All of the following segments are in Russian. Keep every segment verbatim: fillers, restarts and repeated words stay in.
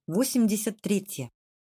восемьдесят третье.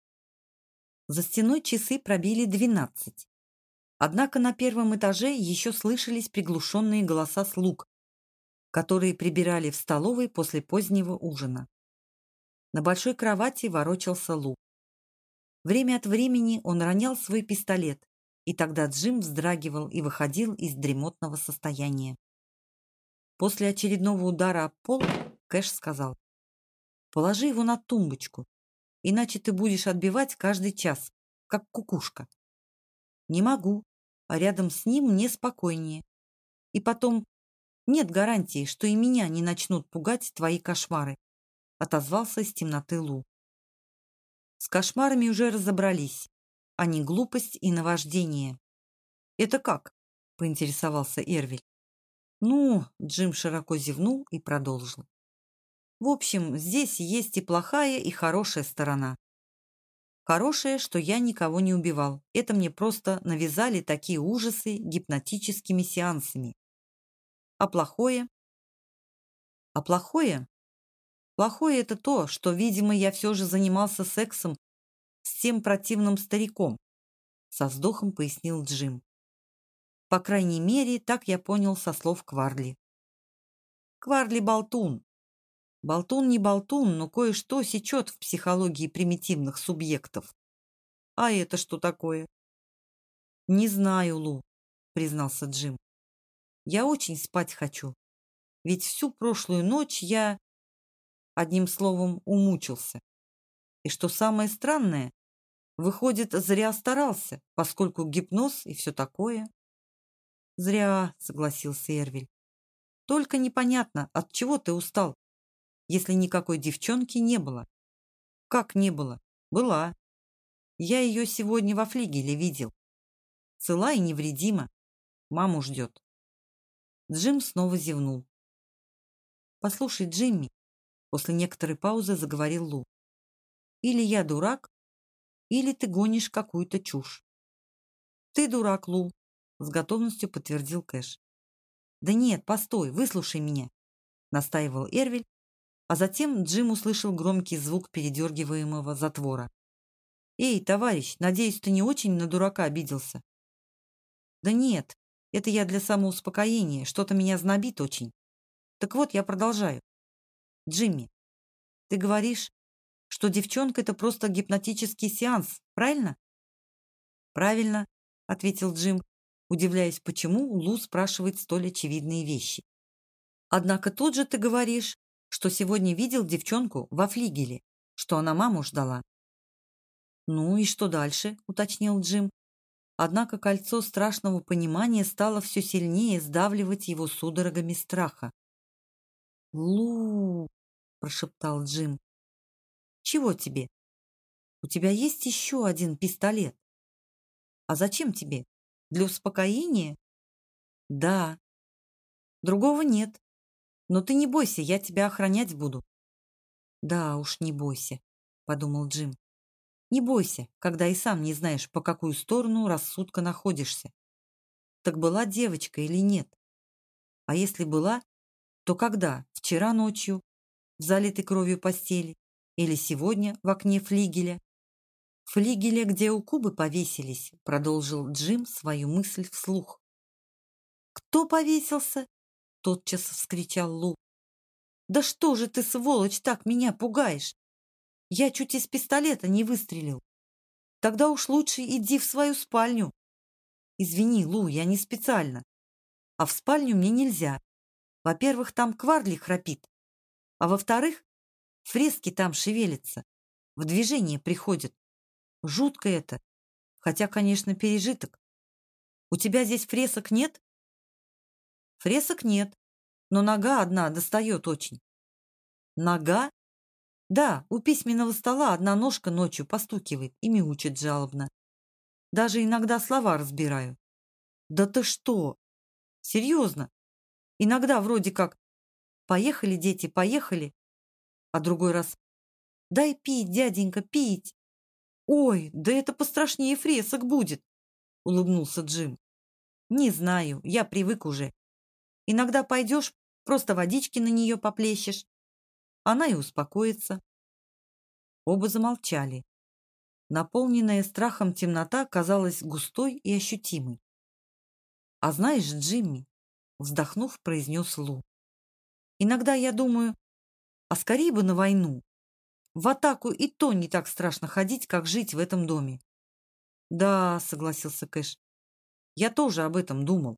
За стеной часы пробили двенадцать. Однако на первом этаже еще слышались приглушенные голоса слуг, которые прибирали в столовой после позднего ужина. На большой кровати ворочался Лу. Время от времени он ронял свой пистолет, и тогда Джим вздрагивал и выходил из дремотного состояния. После очередного удара об пол Кэш сказал: «Положи его на тумбочку, иначе ты будешь отбивать каждый час, как кукушка». «Не могу, а рядом с ним мне спокойнее. И потом, нет гарантии, что и меня не начнут пугать твои кошмары», — отозвался из темноты Лу. С кошмарами уже разобрались. Они глупость и наваждение. «Это как?» — поинтересовался Эрвиль. «Ну», — Джим широко зевнул и продолжил. «В общем, здесь есть и плохая, и хорошая сторона. Хорошее, что я никого не убивал. Это мне просто навязали такие ужасы гипнотическими сеансами. А плохое? А плохое? Плохое — это то, что, видимо, я все же занимался сексом с тем противным стариком», — со вздохом пояснил Джим. «По крайней мере, так я понял со слов Кварли». «Кварли болтун. Болтун не болтун, но кое-что сечет в психологии примитивных субъектов. А это что такое?» «Не знаю, Лу», — признался Джим. «Я очень спать хочу. Ведь всю прошлую ночь я, одним словом, умучился. И что самое странное, выходит, зря старался, поскольку гипноз и все такое». «Зря», — согласился Эрвиль. «Только непонятно, от чего ты устал, если никакой девчонки не было». «Как не было? Была. Я ее сегодня во флигеле видел. Цела и невредима. Маму ждет». Джим снова зевнул. «Послушай, Джимми», — после некоторой паузы заговорил Лу, «или я дурак, или ты гонишь какую-то чушь». «Ты дурак, Лу», — с готовностью подтвердил Кэш. «Да нет, постой, выслушай меня», — настаивал Эрвиль, а затем Джим услышал громкий звук передергиваемого затвора. «Эй, товарищ, надеюсь, ты не очень на дурака обиделся?» «Да нет, это я для самоуспокоения, что-то меня знобит очень. Так вот, я продолжаю. Джимми, ты говоришь, что девчонка — это просто гипнотический сеанс, правильно?» «Правильно», — ответил Джим, удивляясь, почему Лу спрашивает столь очевидные вещи. «Однако тут же ты говоришь, что сегодня видел девчонку во флигеле, что она маму ждала». «Ну и что дальше?» — уточнил Джим. Однако кольцо страшного понимания стало все сильнее сдавливать его судорогами страха. «Лу!» — прошептал Джим. «Чего тебе? У тебя есть еще один пистолет. А зачем тебе? Для успокоения?» «Да. Другого нет. Но ты не бойся, я тебя охранять буду». «Да уж, не бойся», — подумал Джим. «Не бойся, когда и сам не знаешь, по какую сторону рассудка находишься. Так была девочка или нет? А если была, то когда? Вчера ночью, в залитой кровью постели, или сегодня в окне флигеля?» «Флигеля, где у Кубы повесились», — продолжил Джим свою мысль вслух. «Кто повесился?» — тотчас вскричал Лу. «Да что же ты, сволочь, так меня пугаешь? Я чуть из пистолета не выстрелил. Тогда уж лучше иди в свою спальню». «Извини, Лу, я не специально. А в спальню мне нельзя. Во-первых, там Кварли храпит. А во-вторых, фрески там шевелятся, в движение приходят. Жутко это. Хотя, конечно, пережиток. У тебя здесь фресок нет?» «Фресок нет, но нога одна достает очень». «Нога?» «Да, у письменного стола одна ножка ночью постукивает и мяучит жалобно. Даже иногда слова разбираю». «Да ты что? Серьезно? Иногда вроде как: поехали, дети, поехали», а другой раз: «Дай пить, дяденька, пить». «Ой, да это пострашнее фресок будет», — улыбнулся Джим. «Не знаю, я привык уже. Иногда пойдешь, просто водички на нее поплещешь, она и успокоится». Оба замолчали. Наполненная страхом темнота казалась густой и ощутимой. «А знаешь, Джимми», — вздохнув, произнес Лу, «иногда я думаю, а скорее бы на войну. В атаку и то не так страшно ходить, как жить в этом доме». «Да», — согласился Кэш, — «я тоже об этом думал».